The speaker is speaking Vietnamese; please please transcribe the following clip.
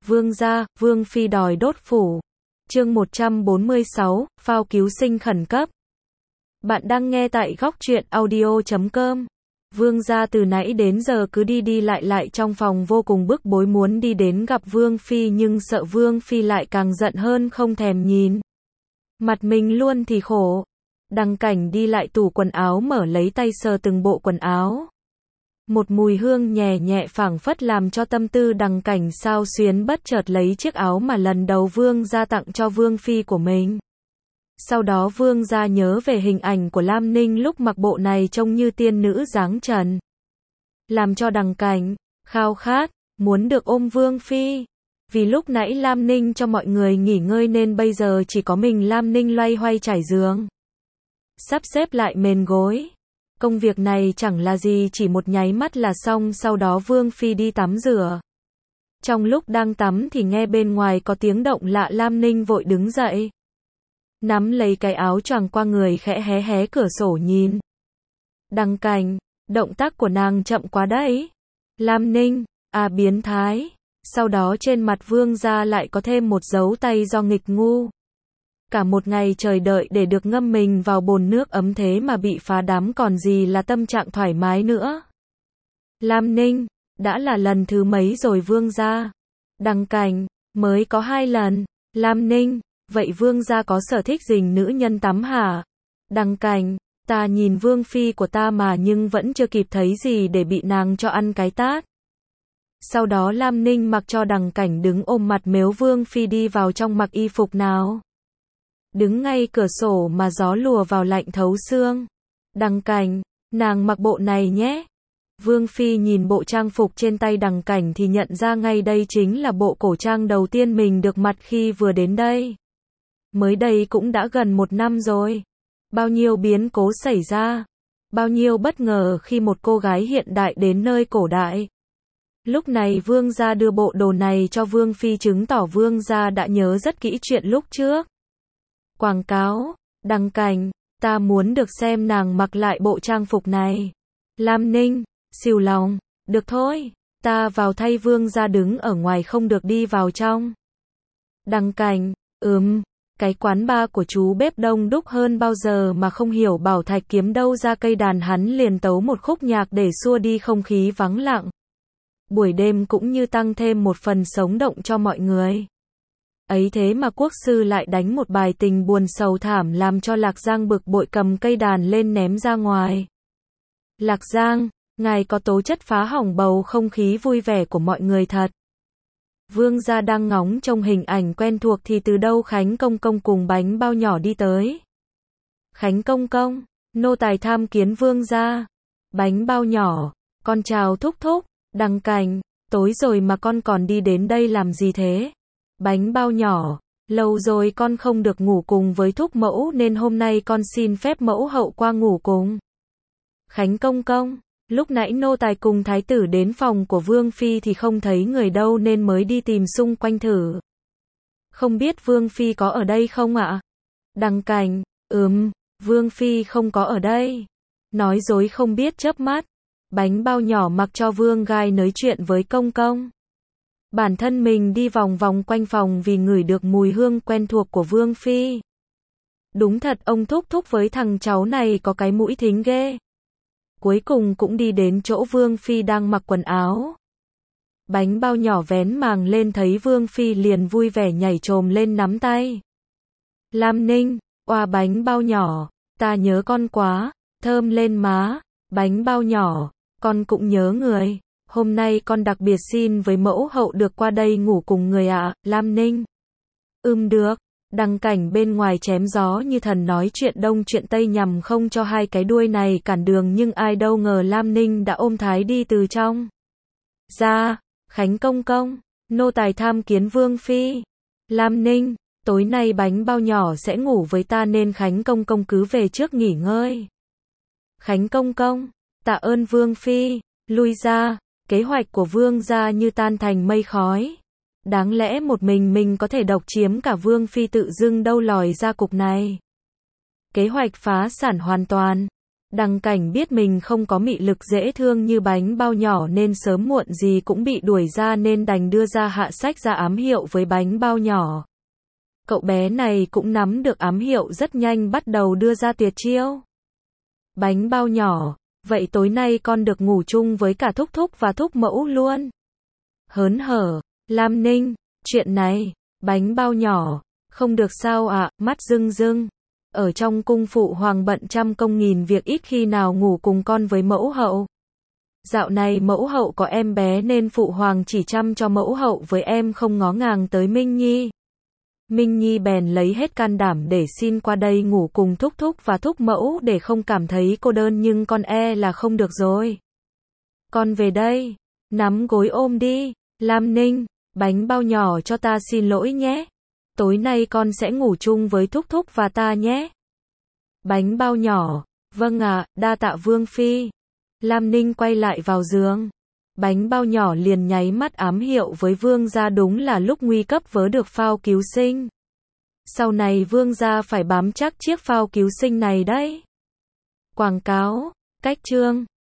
Vương gia, Vương phi đòi đốt phủ. Chương 146, phao cứu sinh khẩn cấp. Bạn đang nghe tại góc truyện audio.com. Vương gia từ nãy đến giờ cứ đi lại trong phòng vô cùng bức bối muốn đi đến gặp Vương phi nhưng sợ Vương phi lại càng giận hơn không thèm nhìn. Mặt mình luôn thì khổ. Đằng Cảnh đi lại tủ quần áo mở lấy tay sờ từng bộ quần áo. Một mùi hương nhẹ nhẹ phảng phất làm cho tâm tư Đằng Cảnh xao xuyến bất chợt lấy chiếc áo mà lần đầu Vương gia tặng cho Vương phi của mình. Sau đó Vương gia nhớ về hình ảnh của Lam Ninh lúc mặc bộ này trông như tiên nữ dáng trần. Làm cho Đằng Cảnh khao khát, muốn được ôm Vương phi. Vì lúc nãy Lam Ninh cho mọi người nghỉ ngơi nên bây giờ chỉ có mình Lam Ninh loay hoay trải giường. Sắp xếp lại mền gối. Công việc này chẳng là gì, chỉ một nháy mắt là xong. Sau đó Vương phi đi tắm rửa. Trong lúc đang tắm thì nghe bên ngoài có tiếng động lạ, Lam Ninh vội đứng dậy. Nắm lấy cái áo choàng qua người khẽ hé cửa sổ nhìn. Đằng Cảnh, động tác của nàng chậm quá đấy. Lam Ninh, à biến thái. Sau đó trên mặt Vương gia lại có thêm một dấu tay do nghịch ngu. Cả một ngày trời đợi để được ngâm mình vào bồn nước ấm thế mà bị phá đám còn gì là tâm trạng thoải mái nữa. Lam Ninh, đã là lần thứ mấy rồi Vương gia? Đằng Cảnh, mới có 2 lần. Lam Ninh, vậy Vương gia có sở thích rình nữ nhân tắm hả? Đằng Cảnh, ta nhìn Vương phi của ta mà nhưng vẫn chưa kịp thấy gì để bị nàng cho ăn cái tát. Sau đó Lam Ninh mặc cho Đằng Cảnh đứng ôm mặt mếu Vương phi đi vào trong mặc y phục nào. Đứng ngay cửa sổ mà gió lùa vào lạnh thấu xương. Đằng Cảnh, nàng mặc bộ này nhé. Vương phi nhìn bộ trang phục trên tay Đằng Cảnh thì nhận ra ngay đây chính là bộ cổ trang đầu tiên mình được mặc khi vừa đến đây. Mới đây cũng đã gần 1 năm rồi. Bao nhiêu biến cố xảy ra. Bao nhiêu bất ngờ khi một cô gái hiện đại đến nơi cổ đại. Lúc này Vương gia đưa bộ đồ này cho Vương phi chứng tỏ Vương gia đã nhớ rất kỹ chuyện lúc trước. Quảng cáo, Đằng Cảnh, ta muốn được xem nàng mặc lại bộ trang phục này. Lam Ninh, xìu lòng, được thôi, ta vào thay. Vương gia đứng ở ngoài không được đi vào trong. Đằng Cảnh, cái quán bar của chú bếp đông đúc hơn bao giờ mà không hiểu bảo Thạch kiếm đâu ra cây đàn, hắn liền tấu một khúc nhạc để xua đi không khí vắng lặng. Buổi đêm cũng như tăng thêm một phần sống động cho mọi người. Ấy thế mà quốc sư lại đánh một bài tình buồn sầu thảm làm cho Lạc Giang bực bội cầm cây đàn lên ném ra ngoài. Lạc Giang, ngài có tố chất phá hỏng bầu không khí vui vẻ của mọi người thật. Vương gia đang ngóng trông hình ảnh quen thuộc thì từ đâu Khánh Công Công cùng Bánh Bao Nhỏ đi tới. Khánh Công Công, nô tài tham kiến Vương gia. Bánh Bao Nhỏ, con chào thúc thúc. Đằng Cảnh, tối rồi mà con còn đi đến đây làm gì thế? Bánh Bao Nhỏ, lâu rồi con không được ngủ cùng với thúc mẫu nên hôm nay con xin phép mẫu hậu qua ngủ cùng. Khánh Công Công, lúc nãy nô tài cùng thái tử đến phòng của Vương phi thì không thấy người đâu nên mới đi tìm xung quanh thử. Không biết Vương phi có ở đây không ạ? Đằng Cảnh, Vương phi không có ở đây. Nói dối không biết chớp mắt. Bánh Bao Nhỏ mặc cho Vương gai nói chuyện với Công Công. Bản thân mình đi vòng vòng quanh phòng vì ngửi được mùi hương quen thuộc của Vương phi. Đúng thật ông thúc thúc với thằng cháu này có cái mũi thính ghê. Cuối cùng cũng đi đến chỗ Vương phi đang mặc quần áo. Bánh Bao Nhỏ vén màng lên thấy Vương phi liền vui vẻ nhảy chồm lên nắm tay. Lam Ninh, oa Bánh Bao Nhỏ, ta nhớ con quá, thơm lên má. Bánh Bao Nhỏ, con cũng nhớ người. Hôm nay con đặc biệt xin với mẫu hậu được qua đây ngủ cùng người ạ. Lam Ninh, được. Đằng Cảnh bên ngoài chém gió như thần nói chuyện đông chuyện tây nhằm không cho hai cái đuôi này cản đường, nhưng ai đâu ngờ Lam Ninh đã ôm thái đi từ trong ra. Khánh Công Công, nô tài tham kiến Vương phi. Lam Ninh, tối nay Bánh Bao Nhỏ sẽ ngủ với ta nên Khánh Công Công cứ về trước nghỉ ngơi. Khánh Công Công, tạ ơn Vương phi. Lui ra. Kế hoạch của Vương gia như tan thành mây khói. Đáng lẽ một mình có thể độc chiếm cả Vương phi, tự dưng đâu lòi ra cục này. Kế hoạch phá sản hoàn toàn. Đằng Cảnh biết mình không có mị lực dễ thương như bánh bao nhỏ nên sớm muộn gì cũng bị đuổi ra nên đành đưa ra hạ sách ra ám hiệu với bánh bao nhỏ. Cậu bé này cũng nắm được ám hiệu rất nhanh bắt đầu đưa ra tuyệt chiêu. Bánh bao nhỏ, vậy tối nay con được ngủ chung với cả thúc thúc và thúc mẫu luôn. Hớn hở, Lam Ninh, chuyện này, bánh bao nhỏ, không được sao ạ, mắt rưng rưng. Ở trong cung phụ hoàng bận trăm công nghìn việc ít khi nào ngủ cùng con với mẫu hậu. Dạo này mẫu hậu có em bé nên phụ hoàng chỉ chăm cho mẫu hậu với em không ngó ngàng tới Minh Nhi. Minh Nhi bèn lấy hết can đảm để xin qua đây ngủ cùng thúc thúc và thúc mẫu để không cảm thấy cô đơn nhưng con e là không được rồi. Con về đây, nắm gối ôm đi, Lam Ninh, bánh bao nhỏ cho ta xin lỗi nhé. Tối nay con sẽ ngủ chung với thúc thúc và ta nhé. Bánh bao nhỏ, vâng ạ, đa tạ Vương Phi. Lam Ninh quay lại vào giường. Bánh bao nhỏ liền nháy mắt ám hiệu với Vương gia đúng là lúc nguy cấp vớ được phao cứu sinh. Sau này Vương gia phải bám chắc chiếc phao cứu sinh này đấy. Quảng cáo, cách chương